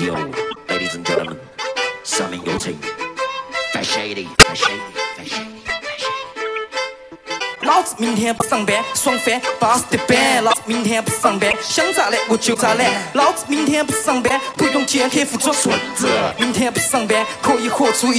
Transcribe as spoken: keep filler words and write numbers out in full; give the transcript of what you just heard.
Radio, ladies and gentlemen， 下面有请 Fat Shady, Fat Shady, Fat Shady。 老子明天不上班，爽翻巴适的板。老子明天不上班，想咋懒我就咋懒。老子明天不上班，不用见客户装孙子。明天不上班，可以活出一